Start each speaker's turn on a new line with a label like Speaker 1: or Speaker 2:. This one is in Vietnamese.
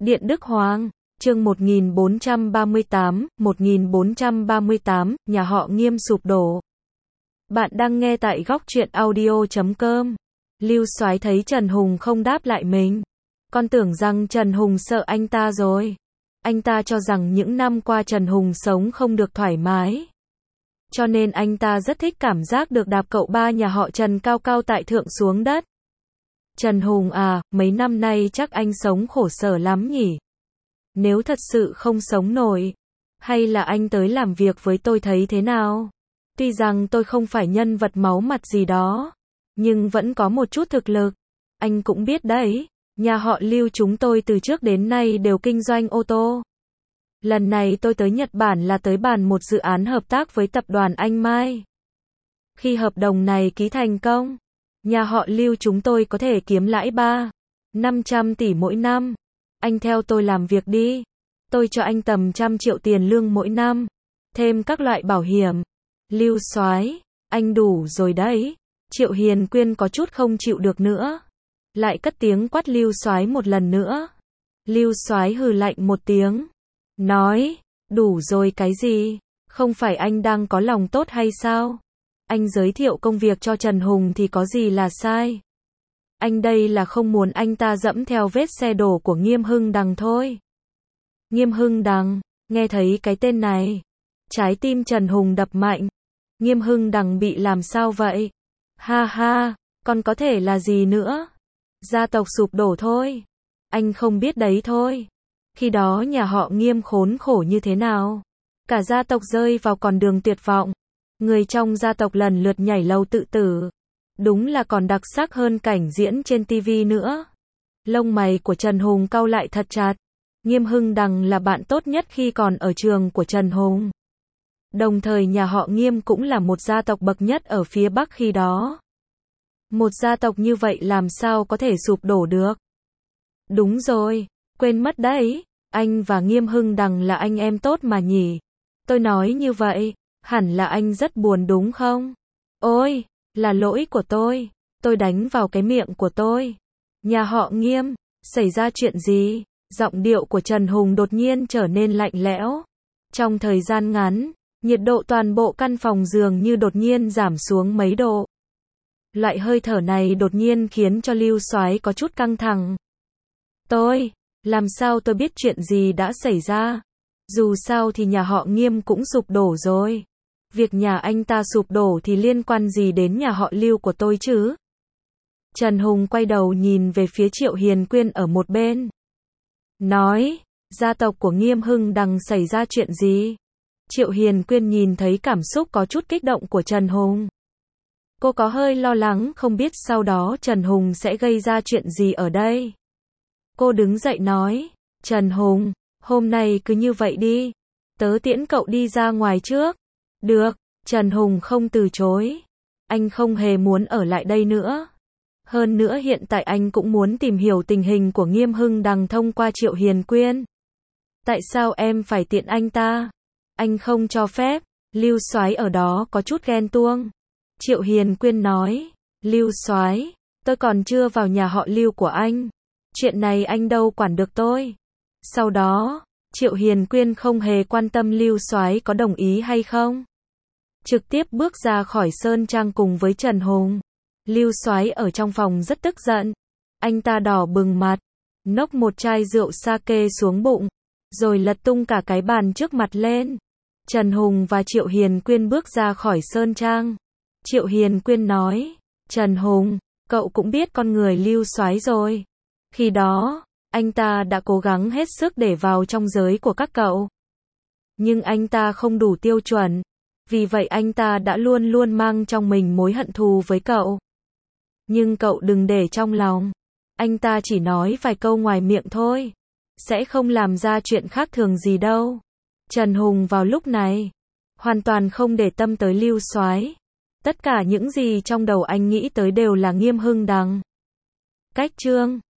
Speaker 1: Điện Đức Hoàng, chương 1438, nhà họ Nghiêm sụp đổ. Bạn đang nghe tại góc truyện audio.com. Lưu Soái thấy Trần Hùng không đáp lại mình. Con tưởng rằng Trần Hùng sợ anh ta rồi. Anh ta cho rằng những năm qua Trần Hùng sống không được thoải mái. Cho nên anh ta rất thích cảm giác được đạp cậu ba nhà họ Trần cao cao tại thượng xuống đất. Trần Hùng à, mấy năm nay chắc anh sống khổ sở lắm nhỉ? Nếu thật sự không sống nổi, hay là anh tới làm việc với tôi thấy thế nào? Tuy rằng tôi không phải nhân vật máu mặt gì đó, nhưng vẫn có một chút thực lực. Anh cũng biết đấy, nhà họ Lưu chúng tôi từ trước đến nay đều kinh doanh ô tô. Lần này tôi tới Nhật Bản là tới bàn một dự án hợp tác với tập đoàn Anh Mai. Khi hợp đồng này ký thành công, nhà họ Lưu chúng tôi có thể kiếm lãi 500 tỷ mỗi năm. Anh theo tôi làm việc đi. Tôi cho anh tầm 100 triệu tiền lương mỗi năm. Thêm các loại bảo hiểm. Lưu Soái, anh đủ rồi đấy. Triệu Hiền Quyên có chút không chịu được nữa. Lại cất tiếng quát Lưu Soái một lần nữa. Lưu Soái hừ lạnh một tiếng. Nói, đủ rồi cái gì? Không phải anh đang có lòng tốt hay sao? Anh giới thiệu công việc cho Trần Hùng thì có gì là sai? Anh đây là không muốn anh ta dẫm theo vết xe đổ của Nghiêm Hưng Đằng thôi. Nghiêm Hưng Đằng, nghe thấy cái tên này, trái tim Trần Hùng đập mạnh. Nghiêm Hưng Đằng bị làm sao vậy? Ha ha, còn có thể là gì nữa? Gia tộc sụp đổ thôi. Anh không biết đấy thôi. Khi đó nhà họ Nghiêm khốn khổ như thế nào? Cả gia tộc rơi vào con đường tuyệt vọng. Người trong gia tộc lần lượt nhảy lầu tự tử. Đúng là còn đặc sắc hơn cảnh diễn trên TV nữa. Lông mày của Trần Hùng cau lại thật chặt. Nghiêm Hưng Đằng là bạn tốt nhất khi còn ở trường của Trần Hùng. Đồng thời nhà họ Nghiêm cũng là một gia tộc bậc nhất ở phía Bắc khi đó. Một gia tộc như vậy làm sao có thể sụp đổ được? Đúng rồi, quên mất đấy, anh và Nghiêm Hưng Đằng là anh em tốt mà nhỉ? Tôi nói như vậy, hẳn là anh rất buồn đúng không? Ôi, là lỗi của tôi đánh vào cái miệng của tôi. Nhà họ Nghiêm, xảy ra chuyện gì? Giọng điệu của Trần Hùng đột nhiên trở nên lạnh lẽo. Trong thời gian ngắn, nhiệt độ toàn bộ căn phòng dường như đột nhiên giảm xuống mấy độ. Loại hơi thở này đột nhiên khiến cho Lưu Soái có chút căng thẳng. Làm sao tôi biết chuyện gì đã xảy ra? Dù sao thì nhà họ Nghiêm cũng sụp đổ rồi. Việc nhà anh ta sụp đổ thì liên quan gì đến nhà họ Lưu của tôi chứ? Trần Hùng quay đầu nhìn về phía Triệu Hiền Quyên ở một bên. Nói, gia tộc của Nghiêm Hưng Đằng xảy ra chuyện gì? Triệu Hiền Quyên nhìn thấy cảm xúc có chút kích động của Trần Hùng. Cô có hơi lo lắng không biết sau đó Trần Hùng sẽ gây ra chuyện gì ở đây. Cô đứng dậy nói, Trần Hùng, hôm nay cứ như vậy đi. Tớ tiễn cậu đi ra ngoài trước. Được, Trần Hùng không từ chối. Anh không hề muốn ở lại đây nữa. Hơn nữa hiện tại anh cũng muốn tìm hiểu tình hình của Nghiêm Hưng Đằng thông qua Triệu Hiền Quyên. Tại sao em phải tiện anh ta? Anh không cho phép. Lưu Soái ở đó có chút ghen tuông. Triệu Hiền Quyên nói, Lưu Soái, tôi còn chưa vào nhà họ Lưu của anh. Chuyện này anh đâu quản được tôi. Sau đó, Triệu Hiền Quyên không hề quan tâm Lưu Soái có đồng ý hay không. Trực tiếp bước ra khỏi Sơn Trang cùng với Trần Hùng. Lưu Soái ở trong phòng rất tức giận. Anh ta đỏ bừng mặt, nốc một chai rượu sake xuống bụng, rồi lật tung cả cái bàn trước mặt lên. Trần Hùng và Triệu Hiền Quyên bước ra khỏi Sơn Trang. Triệu Hiền Quyên nói, Trần Hùng, cậu cũng biết con người Lưu Soái rồi. Khi đó, anh ta đã cố gắng hết sức để vào trong giới của các cậu. Nhưng anh ta không đủ tiêu chuẩn. Vì vậy anh ta đã luôn luôn mang trong mình mối hận thù với cậu. Nhưng cậu đừng để trong lòng. Anh ta chỉ nói vài câu ngoài miệng thôi. Sẽ không làm ra chuyện khác thường gì đâu. Trần Hùng vào lúc này hoàn toàn không để tâm tới Lưu Soái. Tất cả những gì trong đầu anh nghĩ tới đều là Nghiêm Hưng Đằng. Cách chương